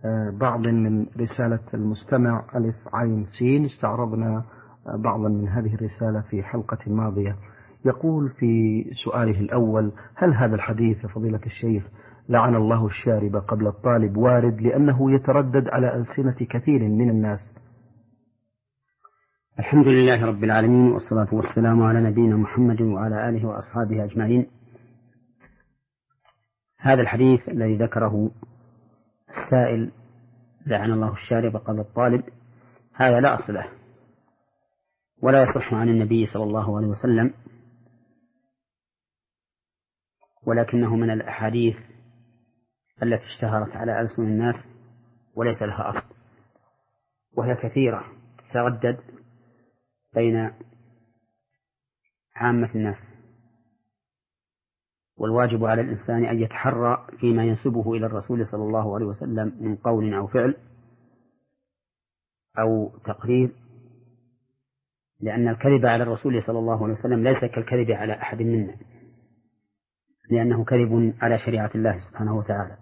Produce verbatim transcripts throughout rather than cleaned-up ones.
بعض من رسالة المستمع ألف عين سين. استعرضنا بعضا من هذه الرسالة في حلقة ماضية. يقول في سؤاله الأول: هل هذا الحديث يا فضيلة الشيخ لعن الله الشارب قبل الطالب وارد لأنه يتردد على ألسنة كثير من الناس؟ الحمد لله رب العالمين، والصلاة والسلام على نبينا محمد وعلى آله وأصحابه أجمعين. هذا الحديث الذي ذكره السائل لعن الله الشارب قبل الطالب، هذا لا أصل له ولا يصح عن النبي صلى الله عليه وسلم، ولكنه من الأحاديث التي اشتهرت على ألسن الناس وليس لها أصل، وهي كثيرة تتردد بين عامة الناس. والواجب على الإنسان أن يتحرى فيما ينسبه إلى الرسول صلى الله عليه وسلم من قول أو فعل أو تقرير، لأن الكذب على الرسول صلى الله عليه وسلم ليس كالكذب على أحد منا، لأنه كذب على شريعة الله سبحانه وتعالى.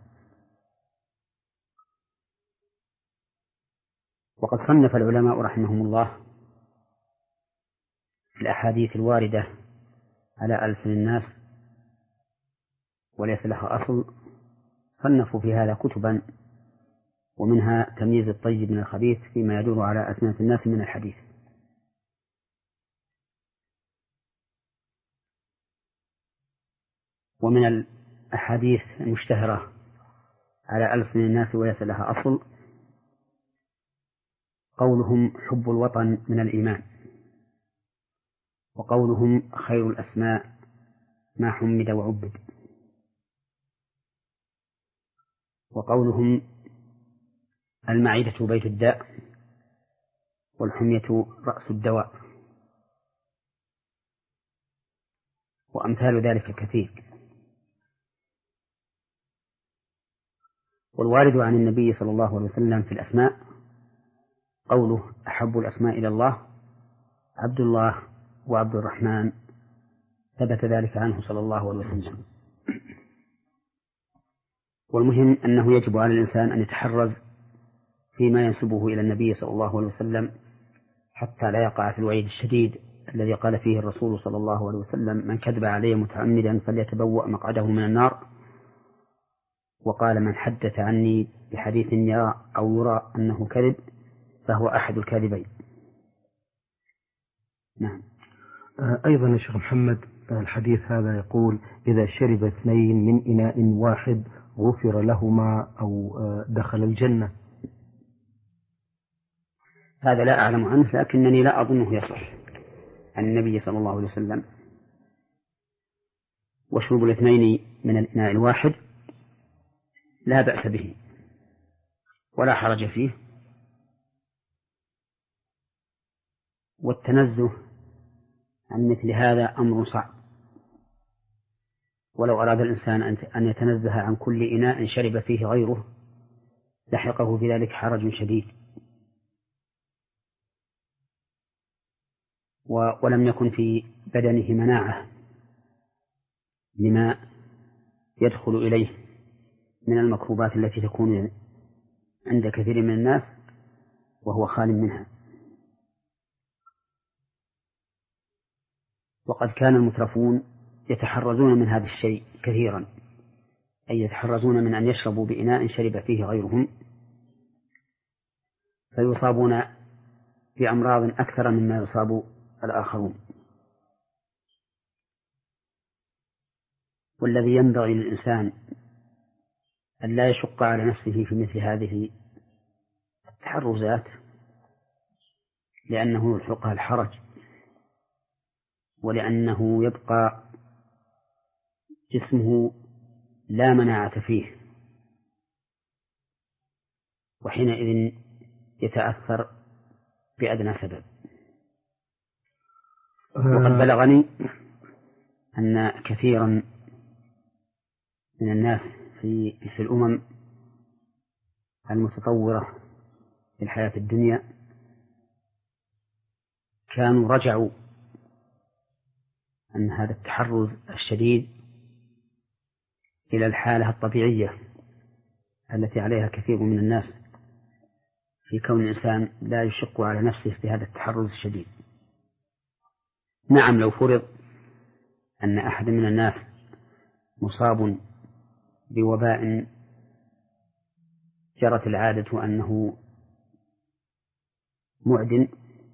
وقد صنف العلماء رحمهم الله في الأحاديث الواردة على ألسن الناس وليس لها أصل، صنفوا في هذا كتبا، ومنها تمييز الطيب من الخبيث فيما يدور على ألسنة الناس من الحديث. ومن الأحاديث المشتهرة على ألسن الناس وليس لها أصل قولهم حب الوطن من الإيمان، وقولهم خير الأسماء ما حمد وعبد، وقولهم المعدة بيت الداء والحمية رأس الدواء، وأمثال ذلك كثير. والوارد عن النبي صلى الله عليه وسلم في الأسماء قوله أحب الأسماء إلى الله عبد الله وعبد الرحمن، ثبت ذلك عنه صلى الله عليه وسلم. والمهم أنه يجب على الإنسان أن يتحرز فيما ينسبه إلى النبي صلى الله عليه وسلم حتى لا يقع في الوعيد الشديد الذي قال فيه الرسول صلى الله عليه وسلم: من كذب علي متعمدا فليتبوأ مقعده من النار. وقال: من حدث عني بحديث يرى أو يرى أنه كذب فهو أحد الكاذبين. نعم. أيضا يا شيخ محمد، الحديث هذا يقول: إذا شرب اثنين من إناء واحد غفر لهما أو دخل الجنة. هذا لا أعلم عنه، لكنني لا أظنه يصح عن النبي صلى الله عليه وسلم. وشرب الاثنين من الإناء الواحد لا بأس به ولا حرج فيه، والتنزه عن مثل هذا أمر صعب، ولو أراد الإنسان أن يتنزه عن كل إناء شرب فيه غيره لحقه في ذلك حرج شديد، ولم يكن في بدنه مناعة لما يدخل إليه من الميكروبات التي تكون عند كثير من الناس وهو خال منها. وقد كان المترفون يتحرزون من هذا الشيء كثيرا، أي يتحرزون من أن يشربوا بإناء شرب فيه غيرهم، فيصابون بأمراض أكثر مما يصاب الآخرون. والذي ينبغي للإنسان أن لا يشق على نفسه في مثل هذه التحرزات، لأنه يلحقها الحرج، ولأنه يبقى جسمه لا مناعة فيه، وحينئذ يتأثر بأدنى سبب. وقد بلغني أن كثيرا من الناس في في الأمم المتطورة في الحياة الدنيا كانوا رجعوا عن هذا التحرز الشديد إلى الحالة الطبيعية التي عليها كثير من الناس في كون الإنسان لا يشق على نفسه في هذا التحرز الشديد. نعم، لو فرض أن أحد من الناس مصاب بوباء جرت العادة أنه معدن،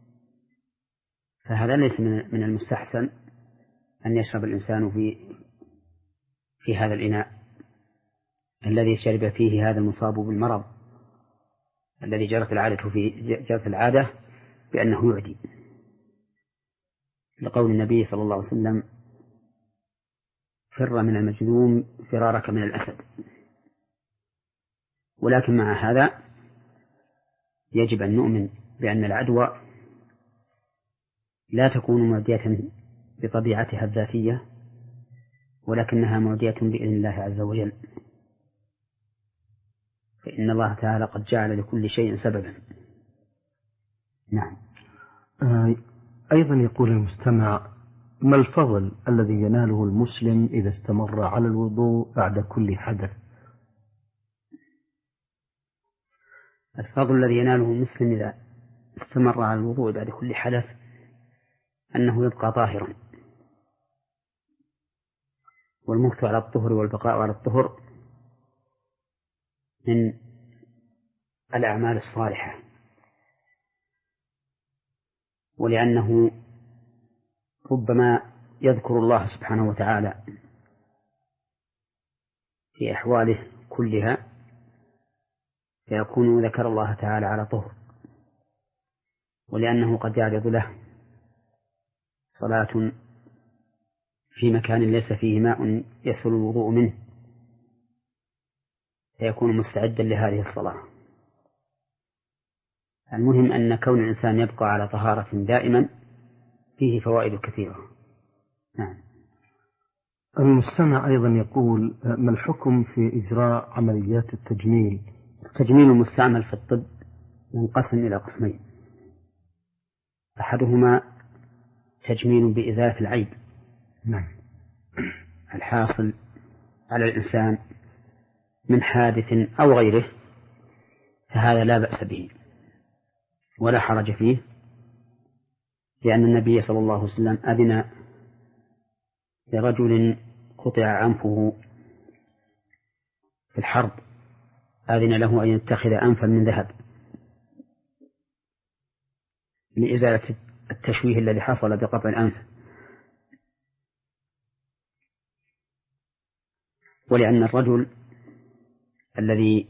فهذا ليس من المستحسن أن يشرب الإنسان في في هذا الإناء الذي شرب فيه هذا المصاب بالمرض الذي جرت العادة في جرت العادة بأنه يعدي، لقول النبي صلى الله عليه وسلم: فر من المجذوم فرارك من الأسد. ولكن مع هذا يجب أن نؤمن بأن العدوى لا تكون معدية بطبيعتها الذاتية، ولكنها معدية بإذن الله عز وجل، فإن الله تعالى قد جعل لكل شيء سببا. نعم. أيضا يقول المستمع: ما الفضل الذي يناله المسلم إذا استمر على الوضوء بعد كل حدث؟ الفضل الذي يناله المسلم إذا استمر على الوضوء بعد كل حدث أنه يبقى طاهرا، والمكث على الطهر والبقاء على الطهر من الأعمال الصالحة، ولأنه ربما يذكر الله سبحانه وتعالى في أحواله كلها فيكون ذكر الله تعالى على طهر، ولأنه قد يعرض له صلاة في مكان ليس فيه ماء يسهل الوضوء منه فيكون مستعدا لهذه الصلاة. المهم أن كون الإنسان يبقى على طهارة دائما فيه فوائد كثيرة. نعم. المستمع أيضا يقول: ما الحكم في إجراء عمليات التجميل؟ التجميل المستعمل في الطب ينقسم إلى قسمين: أحدهما تجميل بإزالة العيب نعم الحاصل على الإنسان من حادث أو غيره، فهذا لا بأس به ولا حرج فيه، لأن النبي صلى الله عليه وسلم أذن لرجل قطع أنفه في الحرب، أذن له أن يتخذ أنفا من ذهب لإزالة التشويه الذي حصل بقطع الأنف، ولأن الرجل الذي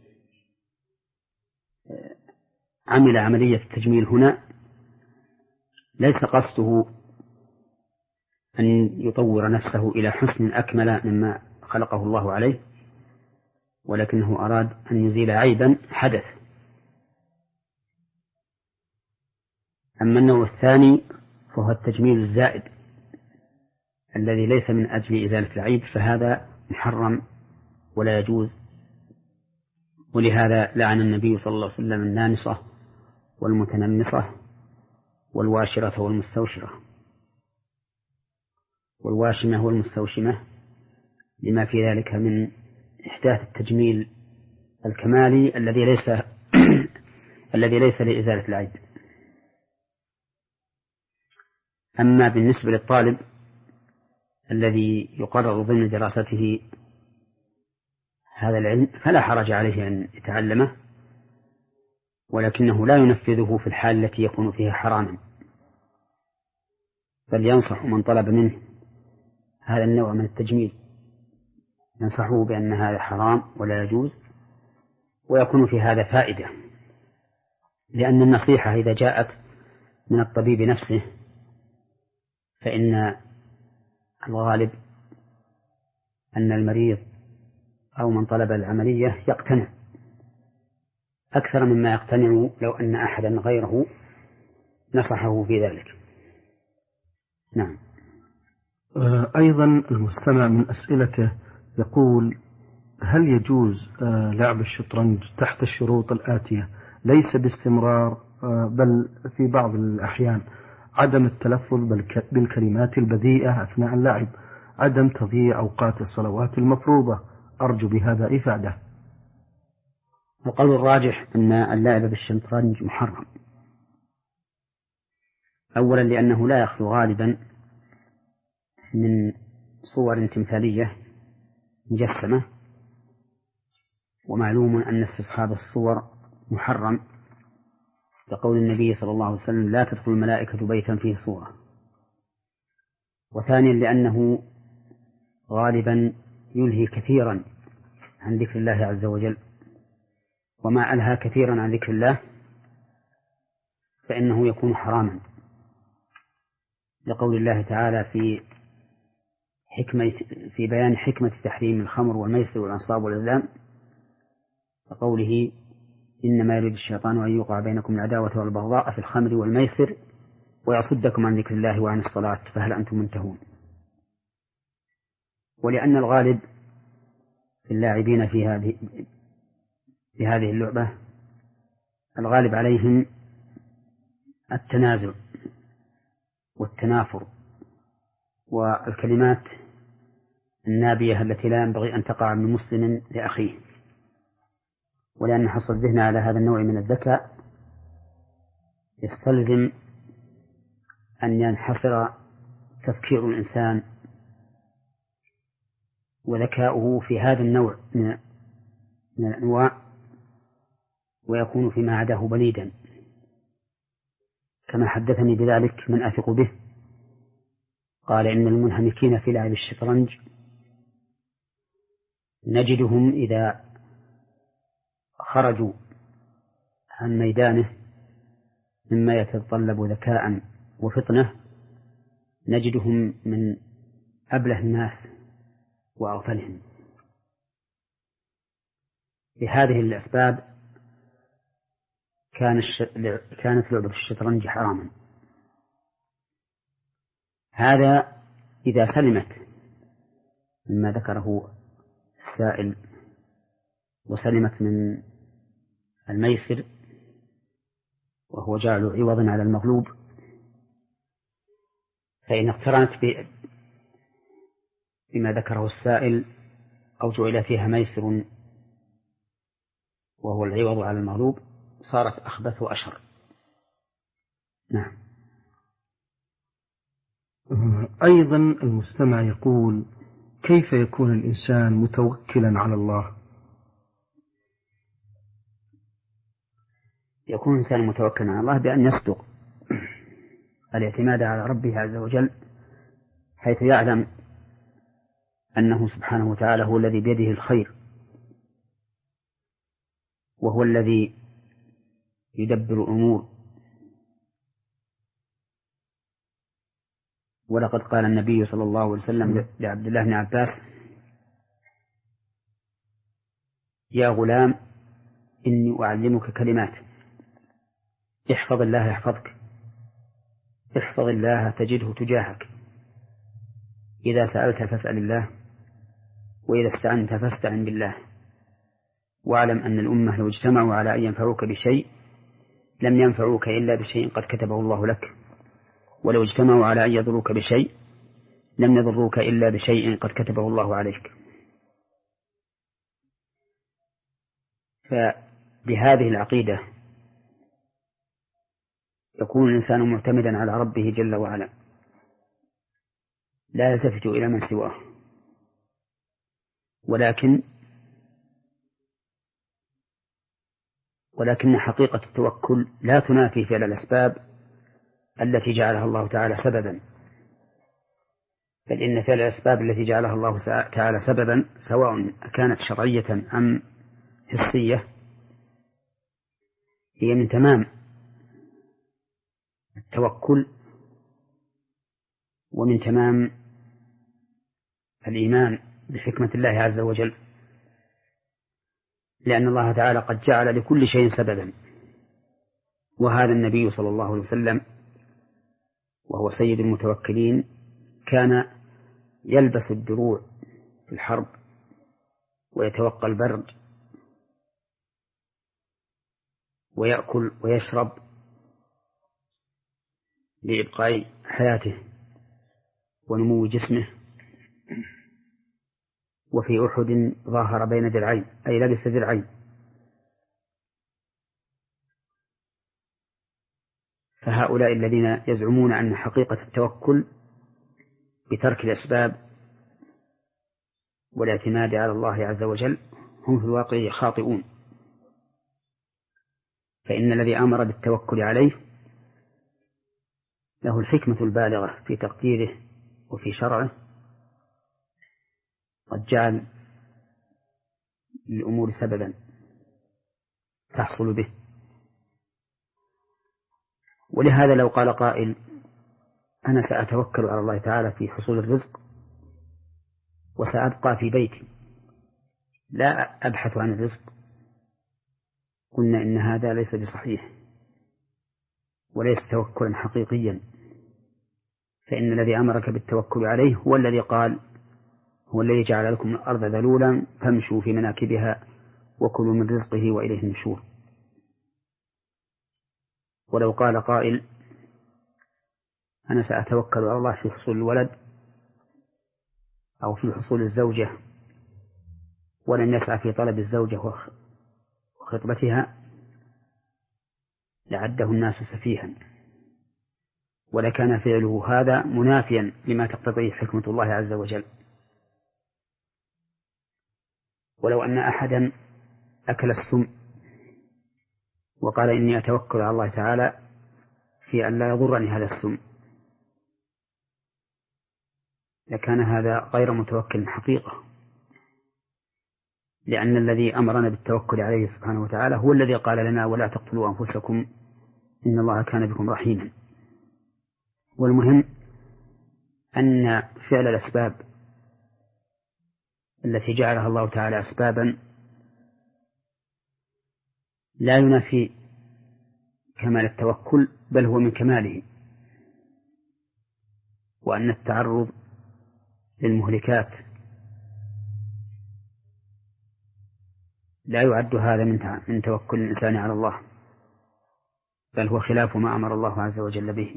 عمل عملية التجميل هنا ليس قصده أن يطور نفسه إلى حسن أكمل مما خلقه الله عليه، ولكنه أراد أن يزيل عيبا حدث. أما النوع الثاني فهو التجميل الزائد الذي ليس من أجل إزالة العيب، فهذا محرم ولا يجوز، ولهذا لعن النبي صلى الله عليه وسلم النامصة والمتنمصة والواشرة والمستوشرة والواشمة والمستوشمة، لما في ذلك من إحداث التجميل الكمالي الذي ليس الذي ليس لإزالة العيب. أما بالنسبة للطالب الذي يقرر ضمن دراسته هذا العلم فلا حرج عليه أن يتعلمه، ولكنه لا ينفذه في الحال التي يكون فيها حراما، بل ينصح من طلب منه هذا النوع من التجميل، ينصحه بأن هذا حرام ولا يجوز، ويكون في هذا فائدة، لأن النصيحة إذا جاءت من الطبيب نفسه فإن الغالب أن المريض أو من طلب العملية يقتنع أكثر مما يقتنع لو أن أحدا غيره نصحه في ذلك. نعم. أيضا المستمع من أسئلته يقول: هل يجوز لعب الشطرنج تحت الشروط الآتية، ليس باستمرار بل في بعض الأحيان عدم التلفظ بالكلمات البذيئة أثناء اللعب، عدم تضييع أوقات الصلوات المفروضة، أرجو بهذا إفادة. القول الراجح أن اللعب بالشطرنج محرم، أولا لأنه لا يخلو غالبا من صور تمثالية مجسمة، ومعلوم أن استصحاب الصور محرم لقول النبي صلى الله عليه وسلم لا تدخل الملائكة بيتا فيه صورة. وثانيا لأنه غالبا يلهي كثيرا عن ذكر الله عز وجل، وما ألهى كثيرا عن ذكر الله فإنه يكون حراما، لقول الله تعالى في حكمة في بيان حكمة تحريم الخمر والميسر والأنصاب والأزلام، وقوله إنما يريد الشيطان أن يوقع بينكم العداوة والبغضاء في الخمر والميسر ويصدكم عن ذكر الله وعن الصلاة فهل أنتم منتهون. ولأن الغالب في اللاعبين في هذه في هذه اللعبة الغالب عليهم التنازع والتنافر والكلمات النابية التي لا ينبغي أن تقع من مسلم لأخيه، ولأن حصل الذهن على هذا النوع من الذكاء يستلزم أن ينحصر تفكير الإنسان وذكاؤه في هذا النوع من الأنواع، ويكون فيما عداه بليدا، كما حدثني بذلك من أثق به قال إن المنهمكين في لعب الشطرنج نجدهم إذا خرجوا عن ميدانه مما يتطلب ذكاء وفطنة نجدهم من أبله الناس وأغفلهم. لهذه الأسباب كان الش... كانت لعبة الشطرنج حراما. هذا إذا سلمت مما ذكره السائل وسلمت من الميسر وهو جعل عوضا على المغلوب، فإن اقترنت بما ذكره السائل أو جعل فيها ميسر وهو العوض على المغلوب صارت أخبث وأشر. نعم. أيضا المستمع يقول: كيف يكون الإنسان متوكلا على الله؟ يكون الإنسان متوكلا على الله بأن يصدق الاعتماد على ربه عز وجل، حيث يعلم أنه سبحانه وتعالى هو الذي بيده الخير، وهو الذي يدبر الأمور. ولقد قال النبي صلى الله عليه وسلم لعبد الله بن عباس: يا غلام إني أعلمك كلمات احفظ الله يحفظك، احفظ الله تجده تجاهك، إذا سألت فاسأل الله، وإذا استعنت فاستعن بالله، واعلم أن الأمة لو اجتمعوا على أن ينفعوك بشيء لم ينفعوك إلا بشيء قد كتبه الله لك، ولو اجتمعوا على أن يضروك بشيء لم يضروك إلا بشيء قد كتبه الله عليك. فبهذه العقيدة يكون الإنسان معتمدا على ربه جل وعلا، لا يلتفت إلى من سواه، ولكن ولكن حقيقة التوكل لا تنافي فعل الأسباب التي جعلها الله تعالى سببا، بل إن فعل الأسباب التي جعلها الله تعالى سببا سواء كانت شرعية أم حسية هي من تمام التوكل ومن تمام الإيمان بحكمة الله عز وجل، لأن الله تعالى قد جعل لكل شيء سببا. وهذا النبي صلى الله عليه وسلم وهو سيد المتوكلين كان يلبس الدروع في الحرب ويتوقى البرد ويأكل ويشرب لإبقاء حياته ونمو جسمه. وفي أحد ظاهر بين درعين، أي لبس درعين، فهؤلاء الذين يزعمون أن حقيقة التوكل بترك الأسباب والاعتماد على الله عز وجل هم في الواقع خاطئون، فإن الذي أمر بالتوكل عليه له الحكمة البالغة في تقديره وفي شرعه، قد جعل للأمور سببا تحصل به. ولهذا لو قال قائل أنا سأتوكل على الله تعالى في حصول الرزق وسأبقى في بيتي لا أبحث عن الرزق، قلنا إن هذا ليس بصحيح وليس توكلا حقيقيا، فإن الذي أمرك بالتوكل عليه هو الذي قال هو الذي جعل لكم الأرض ذلولا فامشوا في مناكبها وكلوا من رزقه وإليه النشور. ولو قال قائل أنا سأتوكل على الله في حصول الولد أو في حصول الزوجة ولن يسعى في طلب الزوجة وخطبتها لعده الناس سفيها، ولكان فعله هذا منافيا لما تقتضيه حكمة الله عز وجل. ولو أن أحدا أكل السم وقال إني أتوكل على الله تعالى في أن لا يضرني هذا السم لكان هذا غير متوكل حقيقة، لأن الذي أمرنا بالتوكل عليه سبحانه وتعالى هو الذي قال لنا ولا تقتلوا أنفسكم إن الله كان بكم رحيما. والمهم أن فعل الأسباب التي جعلها الله تعالى أسبابا لا ينافي كمال التوكل بل هو من كماله، وأن التعرض للمهلكات لا يعد هذا من من توكل الإنسان على الله، بل هو خلاف ما أمر الله عز وجل به.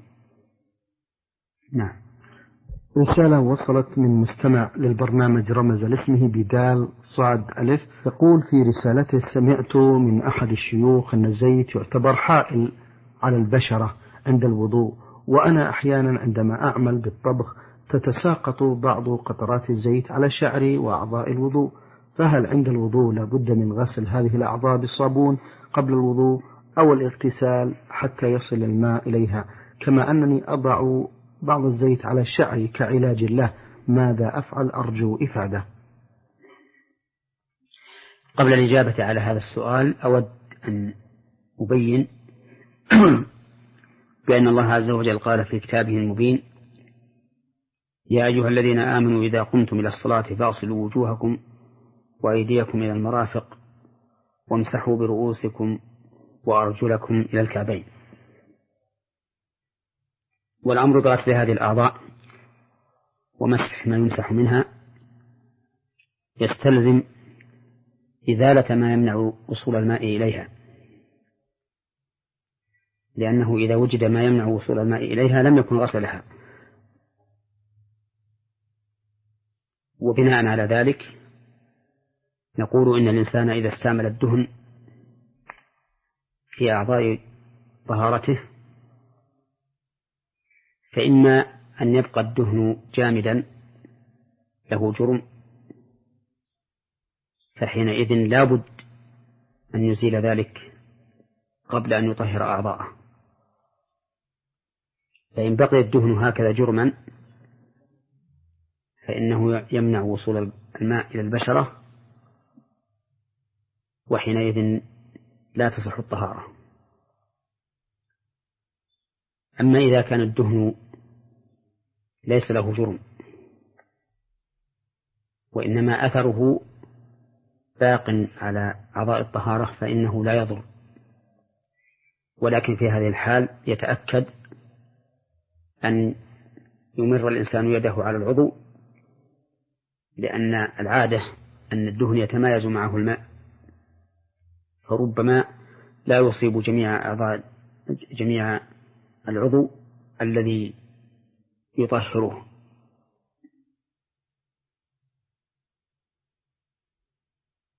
نعم. رسالة وصلت من مستمع للبرنامج رمز لاسمه بدال صاد ألف، يقول في رسالته: سمعت من أحد الشيوخ أن الزيت يعتبر حائل على البشرة عند الوضوء، وأنا أحيانا عندما أعمل بالطبخ تتساقط بعض قطرات الزيت على شعري وأعضاء الوضوء، فهل عند الوضوء لابد من غسل هذه الأعضاء بالصابون قبل الوضوء أو الاغتسال حتى يصل الماء إليها، كما أنني أضع بعض الزيت على شعري كعلاج له، ماذا أفعل؟ أرجو إفادة. قبل الإجابة على هذا السؤال أود أن أبين بأن الله عز وجل قال في كتابه المبين: يا أيها الذين آمنوا إذا قمتم إلى الصلاة فاغسلوا وجوهكم وأيديكم إلى المرافق وامسحوا برؤوسكم وأرجلكم إلى الكعبين. والأمر بغسل هذه الأعضاء ومسح ما يمسح منها يستلزم إزالة ما يمنع وصول الماء إليها، لأنه إذا وجد ما يمنع وصول الماء إليها لم يكن غسلها. وبناء على ذلك نقول إن الإنسان إذا استعمل الدهن في أعضاء طهارته فإما أن يبقى الدهن جامدا له جرم، فحينئذ لا بد أن يزيل ذلك قبل أن يطهر أعضاءه. فإن بقي الدهن هكذا جرما فإنه يمنع وصول الماء إلى البشرة، وحينئذ لا تصح الطهارة. أما إذا كان الدهن ليس له جرم وإنما أثره باق على أعضاء الطهارة فإنه لا يضر، ولكن في هذه الحال يتأكد أن يمر الإنسان يده على العضو، لأن العادة أن الدهن يتمايز معه الماء، فربما لا يصيب جميع أعضاء جميع العضو الذي يطهره.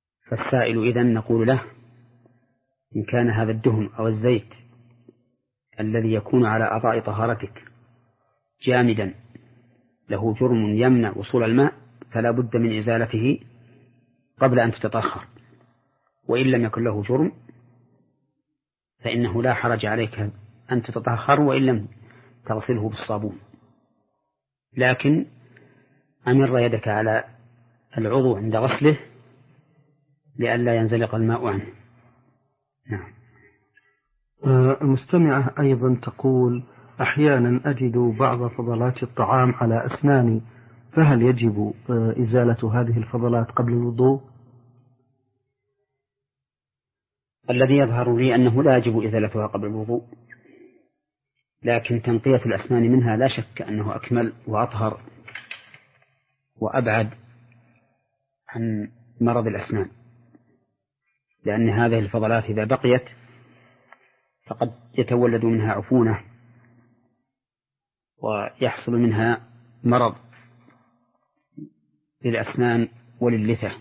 فالسائل إذن نقول له: إن كان هذا الدهن أو الزيت الذي يكون على أعضاء طهارتك جامدا له جرم يمنع وصول الماء فلا بد من إزالته قبل أن تتطهر، وإن لم يكن له جرم فإنه لا حرج عليك أن تتطهر وإن لم تغسله بالصابون، لكن أمر يدك على العضو عند غسله لئلا ينزلق الماء عنه. نعم. المستمعة أيضا تقول: أحيانا أجد بعض فضلات الطعام على أسناني، فهل يجب إزالة هذه الفضلات قبل الوضوء؟ الذي يظهر لي أنه لا يجب إزالتها قبل الوضوء، لكن تنقية الأسنان منها لا شك أنه أكمل وأطهر وأبعد عن مرض الأسنان، لأن هذه الفضلات إذا بقيت فقد يتولد منها عفونة ويحصل منها مرض للأسنان وللثة.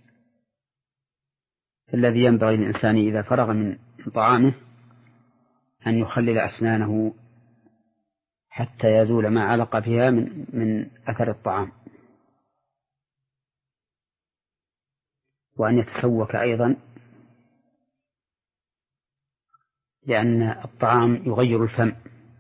الذي ينبغي للإنسان إذا فرغ من طعامه أن يخلل أسنانه حتى يزول ما علق فيها من, من أثر الطعام، وأن يتسوك أيضا، لأن الطعام يغير الفم،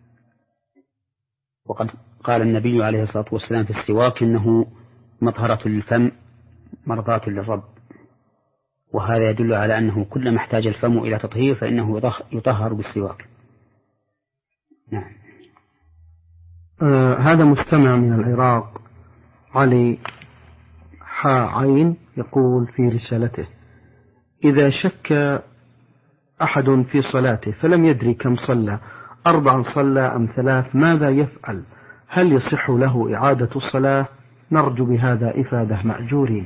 وقد قال النبي عليه الصلاة والسلام في السواك: إنه مطهرة للفم مرضاة للرب، وهذا يدل على أنه كلما احتاج الفم إلى تطهير فإنه يطهر بالسواك. نعم. آه هذا مستمع من العراق علي حا عين يقول في رسالته: إذا شك أحد في صلاته فلم يدري كم صلى، أربعا صلى أم ثلاث، ماذا يفعل؟ هل يصح له إعادة الصلاة؟ نرجو بهذا إفادة مأجورين.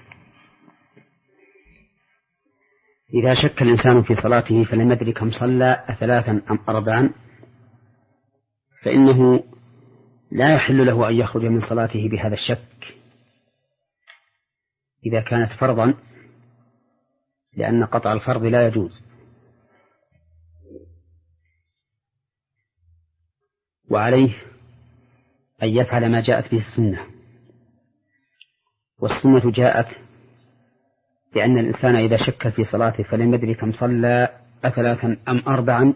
إذا شك الإنسان في صلاته فلم يدري كم صلى ثلاثا أم أربعا فإنه لا يحل له أن يخرج من صلاته بهذا الشك إذا كانت فرضا، لأن قطع الفرض لا يجوز، وعليه أن يفعل ما جاءت به السنة. والسنة جاءت لأن الإنسان إذا شك في صلاته فلم يدري كم صلى أثلاثا أم أربعا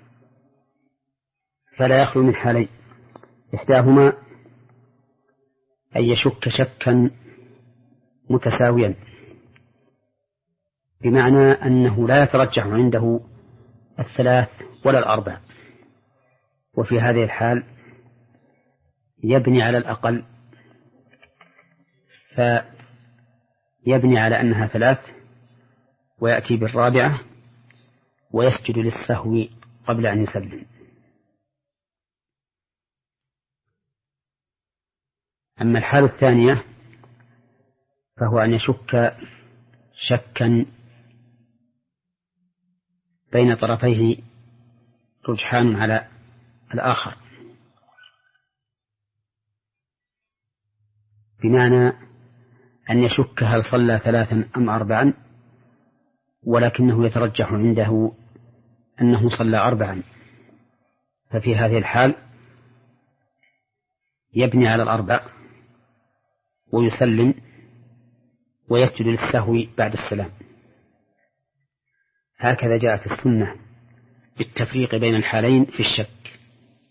فلا يخلو من حالين: إحداهما أن يشك شكا متساويا، بمعنى أنه لا يترجح عنده الثلاث ولا الأربع، وفي هذه الحال يبني على الأقل، فيبني على أنها ثلاث ويأتي بالرابعة ويسجد للسهو قبل أن يسلم. أما الحالة الثانية فهو أن يشك شكا بين طرفيه رجحان على الآخر، بمعنى أن يشك هل صلى ثلاثا أم أربعا، ولكنه يترجح عنده أنه صلى أربعا، ففي هذه الحال يبني على الأربع ويسلم ويسجد للسهو بعد السلام. هكذا جاءت السنة بالتفريق بين الحالين في الشك.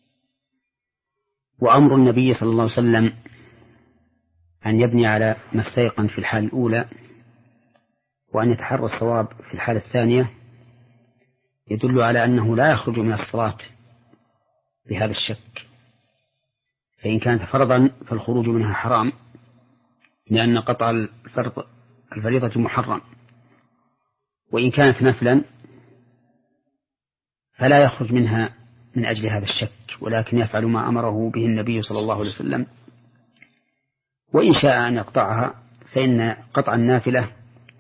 وأمر النبي صلى الله عليه وسلم أن يبني على ما استيقن في الحال الأولى وأن يتحرى الصواب في الحالة الثانية يدل على أنه لا يخرج من الصلاة بهذا الشك، فإن كانت فرضا فالخروج منها حرام، لأن قطع الفرض الفريضة محرم، وإن كانت نفلا فلا يخرج منها من أجل هذا الشك، ولكن يفعل ما أمره به النبي صلى الله عليه وسلم. وإن شاء أن يقطعها فإن قطع النافلة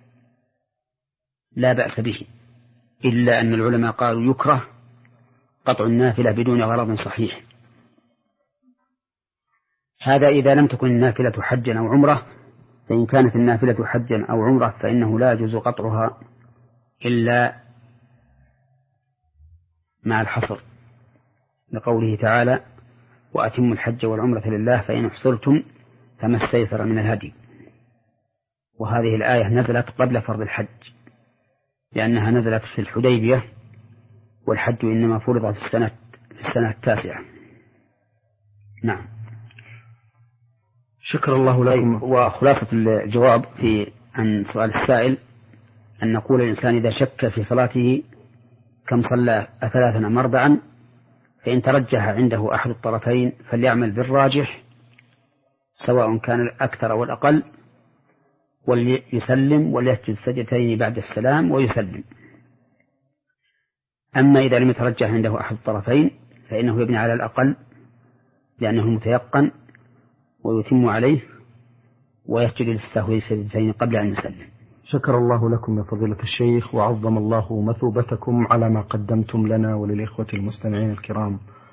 لا بأس به، إلا أن العلماء قالوا يكره قطع النافلة بدون غرض صحيح. هذا إذا لم تكن النافلة حجا أو عمرة، فإن كانت النافلة حجا أو عمرة فإنه لا يجوز قطعها إلا مع الحصر، لقوله تعالى وأتموا الحج والعمرة لله فإن احصرتم فما استيسر من الهدي. وهذه الآية نزلت قبل فرض الحج لأنها نزلت في الحديبية، والحج إنما فرض في السنة في السنة التاسعة. نعم. شكر الله لكم. وخلاصة الجواب في عن سؤال السائل أن نقول الإنسان إذا شك في صلاته كم صلى ثلاثا أم أربعا، فإن ترجح عنده أحد الطرفين فليعمل بالراجح سواء كان الأكثر أو الأقل، وليسلم وليسجد سجدتين بعد السلام ويسلم. أما إذا لم يترجح عنده أحد الطرفين فإنه يبني على الأقل لأنه متيقن ويتم عليه ويسجد للسهو سجدتين قبل أن يسلم. شكر الله لكم يا فضيلة الشيخ، وعظم الله مثوبتكم على ما قدمتم لنا وللإخوة المستمعين الكرام.